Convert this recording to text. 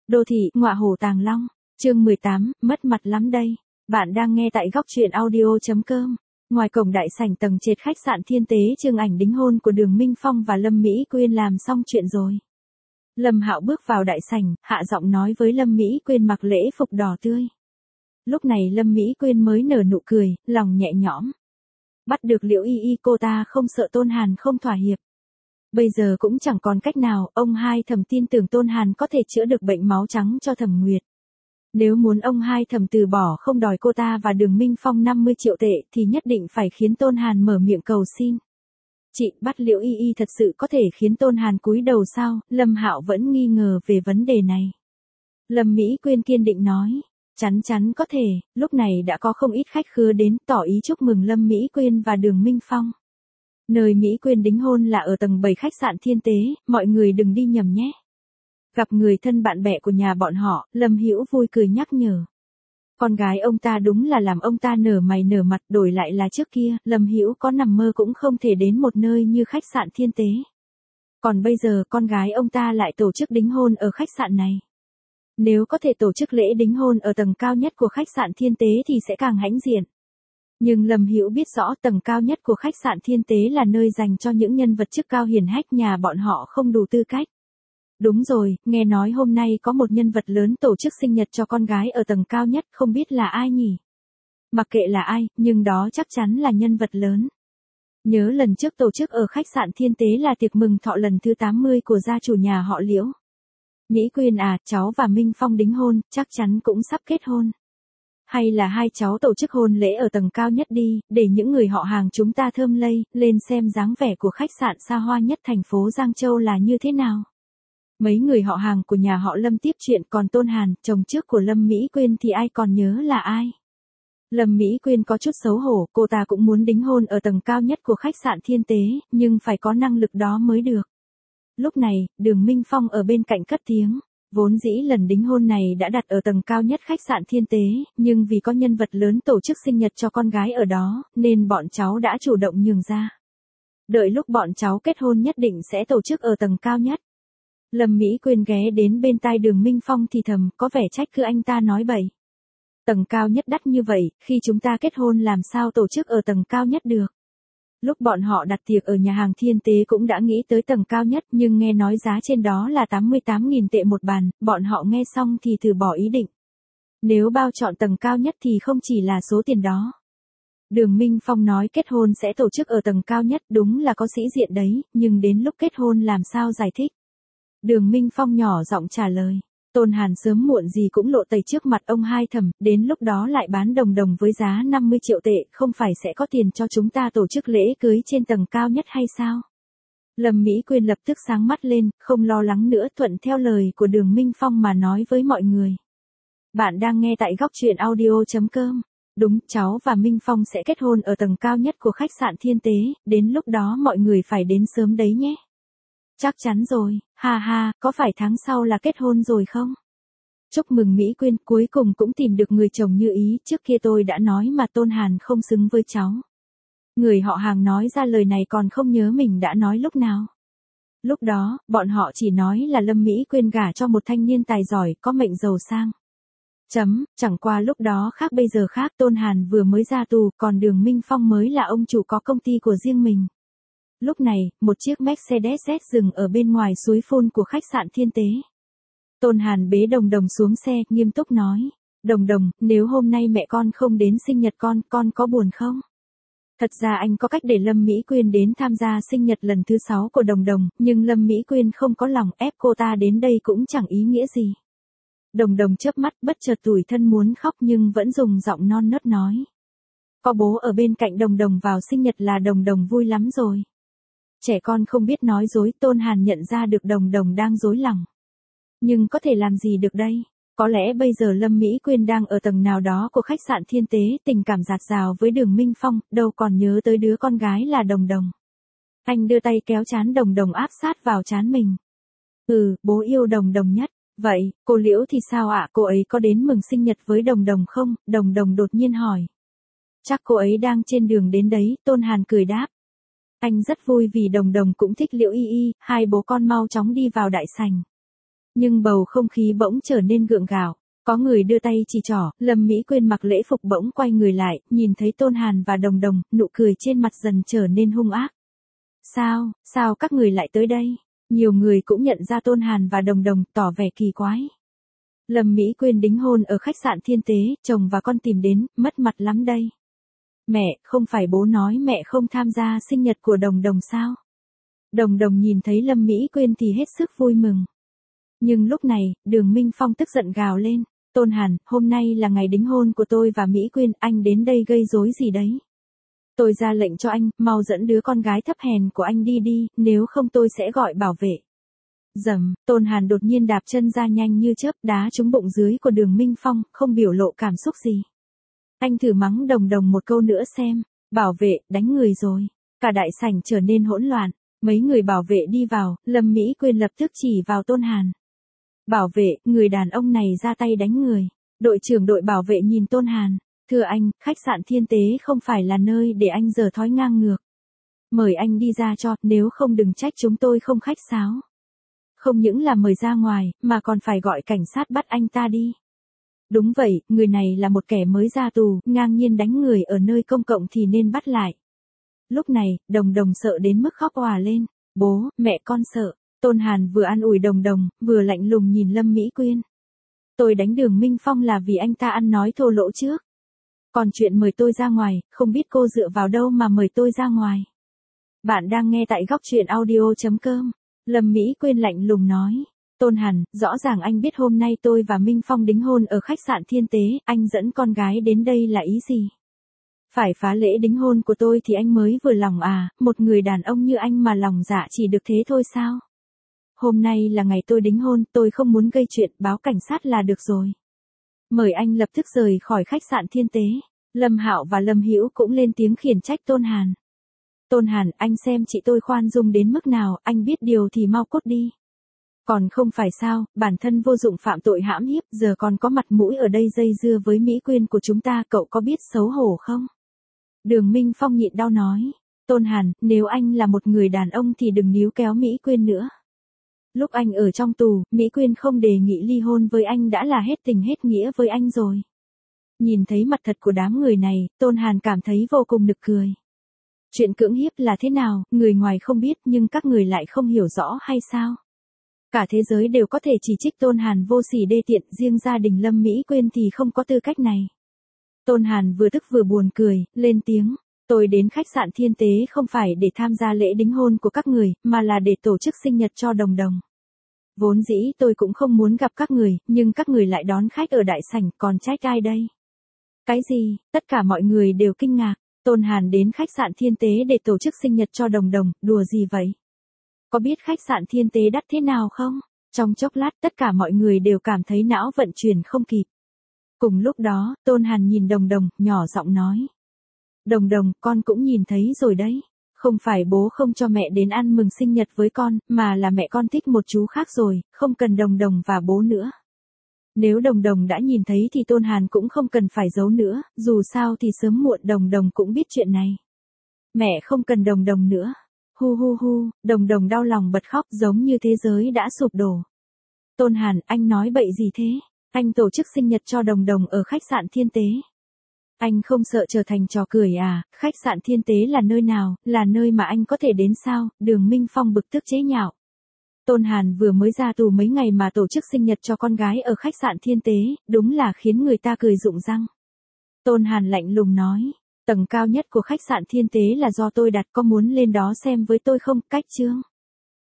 Đô thị, ngọa hổ tàng long, chương 18, mất mặt lắm đây. Bạn đang nghe tại góc truyện audio.com. Ngoài cổng đại sảnh tầng trệt khách sạn Thiên Tế, Trương Ảnh đính hôn của Đường Minh Phong và Lâm Mỹ Quyên làm xong chuyện rồi. Lâm Hạo bước vào đại sảnh, hạ giọng nói với Lâm Mỹ Quyên mặc lễ phục đỏ tươi. Lúc này Lâm Mỹ Quyên mới nở nụ cười, lòng nhẹ nhõm. Bắt được Liễu Y Y, cô ta không sợ Tôn Hàn không thỏa hiệp. Bây giờ cũng chẳng còn cách nào, ông Hai Thẩm tin tưởng Tôn Hàn có thể chữa được bệnh máu trắng cho Thẩm Nguyệt. Nếu muốn ông Hai Thẩm từ bỏ không đòi cô ta và Đường Minh Phong 50 triệu tệ thì nhất định phải khiến Tôn Hàn mở miệng cầu xin. Chị bắt Liễu Y Y thật sự có thể khiến Tôn Hàn cúi đầu sao? Lâm Hạo vẫn nghi ngờ về vấn đề này. Lâm Mỹ Quyên kiên định nói. Chắn chắn có thể, lúc này đã có không ít khách khứa đến tỏ ý chúc mừng Lâm Mỹ Quyên và Đường Minh Phong. Nơi Mỹ Quyên đính hôn là ở tầng 7 khách sạn Thiên Tế, mọi người đừng đi nhầm nhé. Gặp người thân bạn bè của nhà bọn họ, Lâm Hữu vui cười nhắc nhở. Con gái ông ta đúng là làm ông ta nở mày nở mặt, đổi lại là trước kia, Lâm Hữu có nằm mơ cũng không thể đến một nơi như khách sạn Thiên Tế. Còn bây giờ con gái ông ta lại tổ chức đính hôn ở khách sạn này. Nếu có thể tổ chức lễ đính hôn ở tầng cao nhất của khách sạn Thiên Tế thì sẽ càng hãnh diện. Nhưng Lâm Hữu biết rõ tầng cao nhất của khách sạn Thiên Tế là nơi dành cho những nhân vật chức cao hiển hách, nhà bọn họ không đủ tư cách. Đúng rồi, nghe nói hôm nay có một nhân vật lớn tổ chức sinh nhật cho con gái ở tầng cao nhất, không biết là ai nhỉ? Mặc kệ là ai, nhưng đó chắc chắn là nhân vật lớn. Nhớ lần trước tổ chức ở khách sạn Thiên Tế là tiệc mừng thọ lần thứ 80 của gia chủ nhà họ Liễu. Mỹ Quyên à, cháu và Minh Phong đính hôn, chắc chắn cũng sắp kết hôn. Hay là hai cháu tổ chức hôn lễ ở tầng cao nhất đi, để những người họ hàng chúng ta thơm lây, lên xem dáng vẻ của khách sạn xa hoa nhất thành phố Giang Châu là như thế nào. Mấy người họ hàng của nhà họ Lâm tiếp chuyện, còn Tôn Hàn, chồng trước của Lâm Mỹ Quyên thì ai còn nhớ là ai. Lâm Mỹ Quyên có chút xấu hổ, cô ta cũng muốn đính hôn ở tầng cao nhất của khách sạn Thiên Tế, nhưng phải có năng lực đó mới được. Lúc này, Đường Minh Phong ở bên cạnh cất tiếng. Vốn dĩ lần đính hôn này đã đặt ở tầng cao nhất khách sạn Thiên Tế, nhưng vì có nhân vật lớn tổ chức sinh nhật cho con gái ở đó, nên bọn cháu đã chủ động nhường ra. Đợi lúc bọn cháu kết hôn nhất định sẽ tổ chức ở tầng cao nhất. Lâm Mỹ Quyên ghé đến bên tai Đường Minh Phong thì thầm, có vẻ trách cứ anh ta nói bậy. Tầng cao nhất đắt như vậy, khi chúng ta kết hôn làm sao tổ chức ở tầng cao nhất được. Lúc bọn họ đặt tiệc ở nhà hàng Thiên Tế cũng đã nghĩ tới tầng cao nhất, nhưng nghe nói giá trên đó là 88.000 tệ một bàn, bọn họ nghe xong thì từ bỏ ý định. Nếu bao chọn tầng cao nhất thì không chỉ là số tiền đó. Đường Minh Phong nói kết hôn sẽ tổ chức ở tầng cao nhất, đúng là có sĩ diện đấy, nhưng đến lúc kết hôn làm sao giải thích. Đường Minh Phong nhỏ giọng trả lời. Tôn Hàn sớm muộn gì cũng lộ tẩy trước mặt ông Hai Thẩm, đến lúc đó lại bán đồng đồng với giá 50 triệu tệ, không phải sẽ có tiền cho chúng ta tổ chức lễ cưới trên tầng cao nhất hay sao? Lâm Mỹ Quyên lập tức sáng mắt lên, không lo lắng nữa, thuận theo lời của Đường Minh Phong mà nói với mọi người. Bạn đang nghe tại góc truyện audio.com. Đúng, cháu và Minh Phong sẽ kết hôn ở tầng cao nhất của khách sạn Thiên Tế, đến lúc đó mọi người phải đến sớm đấy nhé. Chắc chắn rồi, ha ha, có phải tháng sau là kết hôn rồi không? Chúc mừng Mỹ Quyên, cuối cùng cũng tìm được người chồng như ý, trước kia tôi đã nói mà Tôn Hàn không xứng với cháu. Người họ hàng nói ra lời này còn không nhớ mình đã nói lúc nào. Lúc đó, bọn họ chỉ nói là Lâm Mỹ Quyên gả cho một thanh niên tài giỏi, có mệnh giàu sang. Chẳng qua lúc đó khác bây giờ khác, Tôn Hàn vừa mới ra tù, còn Đường Minh Phong mới là ông chủ có công ty của riêng mình. Lúc này, một chiếc Mercedes-Benz dừng ở bên ngoài suối phun của khách sạn Thiên Tế. Tôn Hàn bế Đồng Đồng xuống xe, nghiêm túc nói. Đồng Đồng, nếu hôm nay mẹ con không đến sinh nhật con có buồn không? Thật ra anh có cách để Lâm Mỹ Quyên đến tham gia sinh nhật lần thứ 6 của Đồng Đồng, nhưng Lâm Mỹ Quyên không có lòng ép cô ta đến đây cũng chẳng ý nghĩa gì. Đồng Đồng chớp mắt bất chợt tủi thân muốn khóc nhưng vẫn dùng giọng non nớt nói. Có bố ở bên cạnh Đồng Đồng vào sinh nhật là Đồng Đồng vui lắm rồi. Trẻ con không biết nói dối, Tôn Hàn nhận ra được Đồng Đồng đang dối lòng. Nhưng có thể làm gì được đây? Có lẽ bây giờ Lâm Mỹ Quyên đang ở tầng nào đó của khách sạn Thiên Tế, tình cảm dạt dào với Đường Minh Phong, đâu còn nhớ tới đứa con gái là Đồng Đồng. Anh đưa tay kéo trán Đồng Đồng áp sát vào trán mình. Bố yêu Đồng Đồng nhất. Vậy, cô Liễu thì sao ạ? Cô ấy có đến mừng sinh nhật với Đồng Đồng không? Đồng Đồng đột nhiên hỏi. Chắc cô ấy đang trên đường đến đấy, Tôn Hàn cười đáp. Anh rất vui vì Đồng Đồng cũng thích Liễu Y Y, hai bố con mau chóng đi vào đại sảnh. Nhưng bầu không khí bỗng trở nên gượng gạo. Có người đưa tay chỉ trỏ, Lâm Mỹ Quyên mặc lễ phục bỗng quay người lại, nhìn thấy Tôn Hàn và Đồng Đồng, nụ cười trên mặt dần trở nên hung ác. Sao các người lại tới đây? Nhiều người cũng nhận ra Tôn Hàn và Đồng Đồng, tỏ vẻ kỳ quái. Lâm Mỹ Quyên đính hôn ở khách sạn Thiên Tế, chồng và con tìm đến, mất mặt lắm đây. Mẹ, không phải bố nói mẹ không tham gia sinh nhật của Đồng Đồng sao? Đồng Đồng nhìn thấy Lâm Mỹ Quyên thì hết sức vui mừng. Nhưng lúc này, Đường Minh Phong tức giận gào lên. Tôn Hàn, hôm nay là ngày đính hôn của tôi và Mỹ Quyên, anh đến đây gây rối gì đấy? Tôi ra lệnh cho anh, mau dẫn đứa con gái thấp hèn của anh đi, nếu không tôi sẽ gọi bảo vệ. Dầm, Tôn Hàn đột nhiên đạp chân ra nhanh như chớp, đá trúng bụng dưới của Đường Minh Phong, không biểu lộ cảm xúc gì. Anh thử mắng Đồng Đồng một câu nữa xem. Bảo vệ, đánh người rồi. Cả đại sảnh trở nên hỗn loạn. Mấy người bảo vệ đi vào, Lâm Mỹ Quyên lập tức chỉ vào Tôn Hàn. Bảo vệ, người đàn ông này ra tay đánh người. Đội trưởng đội bảo vệ nhìn Tôn Hàn. Thưa anh, khách sạn Thiên Tế không phải là nơi để anh giở thói ngang ngược. Mời anh đi ra cho, nếu không đừng trách chúng tôi không khách sáo. Không những là mời ra ngoài, mà còn phải gọi cảnh sát bắt anh ta đi. Đúng vậy, người này là một kẻ mới ra tù, ngang nhiên đánh người ở nơi công cộng thì nên bắt lại. Lúc này, Đồng Đồng sợ đến mức khóc òa lên. Bố, mẹ con sợ. Tôn Hàn vừa an ủi Đồng Đồng, vừa lạnh lùng nhìn Lâm Mỹ Quyên. Tôi đánh Đường Minh Phong là vì anh ta ăn nói thô lỗ trước. Còn chuyện mời tôi ra ngoài, không biết cô dựa vào đâu mà mời tôi ra ngoài. Bạn đang nghe tại góc truyện audio.com. Lâm Mỹ Quyên lạnh lùng nói. Tôn Hàn, rõ ràng anh biết hôm nay tôi và Minh Phong đính hôn ở khách sạn Thiên Tế, anh dẫn con gái đến đây là ý gì? Phải phá lễ đính hôn của tôi thì anh mới vừa lòng à, một người đàn ông như anh mà lòng dạ chỉ được thế thôi sao? Hôm nay là ngày tôi đính hôn, tôi không muốn gây chuyện, báo cảnh sát là được rồi. Mời anh lập tức rời khỏi khách sạn Thiên Tế. Lâm Hạo và Lâm Hữu cũng lên tiếng khiển trách Tôn Hàn. Tôn Hàn, anh xem chị tôi khoan dung đến mức nào, anh biết điều thì mau cút đi. Còn không phải sao, bản thân vô dụng phạm tội hãm hiếp, giờ còn có mặt mũi ở đây dây dưa với Mỹ Quyên của chúng ta, cậu có biết xấu hổ không? Đường Minh Phong nhịn đau nói. Tôn Hàn, nếu anh là một người đàn ông thì đừng níu kéo Mỹ Quyên nữa. Lúc anh ở trong tù, Mỹ Quyên không đề nghị ly hôn với anh đã là hết tình hết nghĩa với anh rồi. Nhìn thấy mặt thật của đám người này, Tôn Hàn cảm thấy vô cùng nực cười. Chuyện cưỡng hiếp là thế nào, người ngoài không biết nhưng các người lại không hiểu rõ hay sao? Cả thế giới đều có thể chỉ trích Tôn Hàn vô sỉ đê tiện, riêng gia đình Lâm Mỹ Quyên thì không có tư cách này. Tôn Hàn vừa tức vừa buồn cười, lên tiếng. Tôi đến khách sạn Thiên Tế không phải để tham gia lễ đính hôn của các người, mà là để tổ chức sinh nhật cho Đồng Đồng. Vốn dĩ tôi cũng không muốn gặp các người, nhưng các người lại đón khách ở đại sảnh, còn trách ai đây? Cái gì? Tất cả mọi người đều kinh ngạc. Tôn Hàn đến khách sạn Thiên Tế để tổ chức sinh nhật cho Đồng Đồng, đùa gì vậy? Có biết khách sạn Thiên Tế đắt thế nào không? Trong chốc lát tất cả mọi người đều cảm thấy não vận chuyển không kịp. Cùng lúc đó, Tôn Hàn nhìn Đồng Đồng, nhỏ giọng nói. Đồng Đồng, con cũng nhìn thấy rồi đấy. Không phải bố không cho mẹ đến ăn mừng sinh nhật với con, mà là mẹ con thích một chú khác rồi, không cần Đồng Đồng và bố nữa. Nếu Đồng Đồng đã nhìn thấy thì Tôn Hàn cũng không cần phải giấu nữa, dù sao thì sớm muộn Đồng Đồng cũng biết chuyện này. Mẹ không cần Đồng Đồng nữa. Hu hu hu, Đồng Đồng đau lòng bật khóc giống như thế giới đã sụp đổ. Tôn Hàn, anh nói bậy gì thế? Anh tổ chức sinh nhật cho Đồng Đồng ở khách sạn Thiên Tế. Anh không sợ trở thành trò cười à, khách sạn Thiên Tế là nơi nào, là nơi mà anh có thể đến sao? Đường Minh Phong bực tức chế nhạo. Tôn Hàn vừa mới ra tù mấy ngày mà tổ chức sinh nhật cho con gái ở khách sạn Thiên Tế, đúng là khiến người ta cười rụng răng. Tôn Hàn lạnh lùng nói, tầng cao nhất của khách sạn Thiên Tế là do tôi đặt, có muốn lên đó xem với tôi không? Cách chương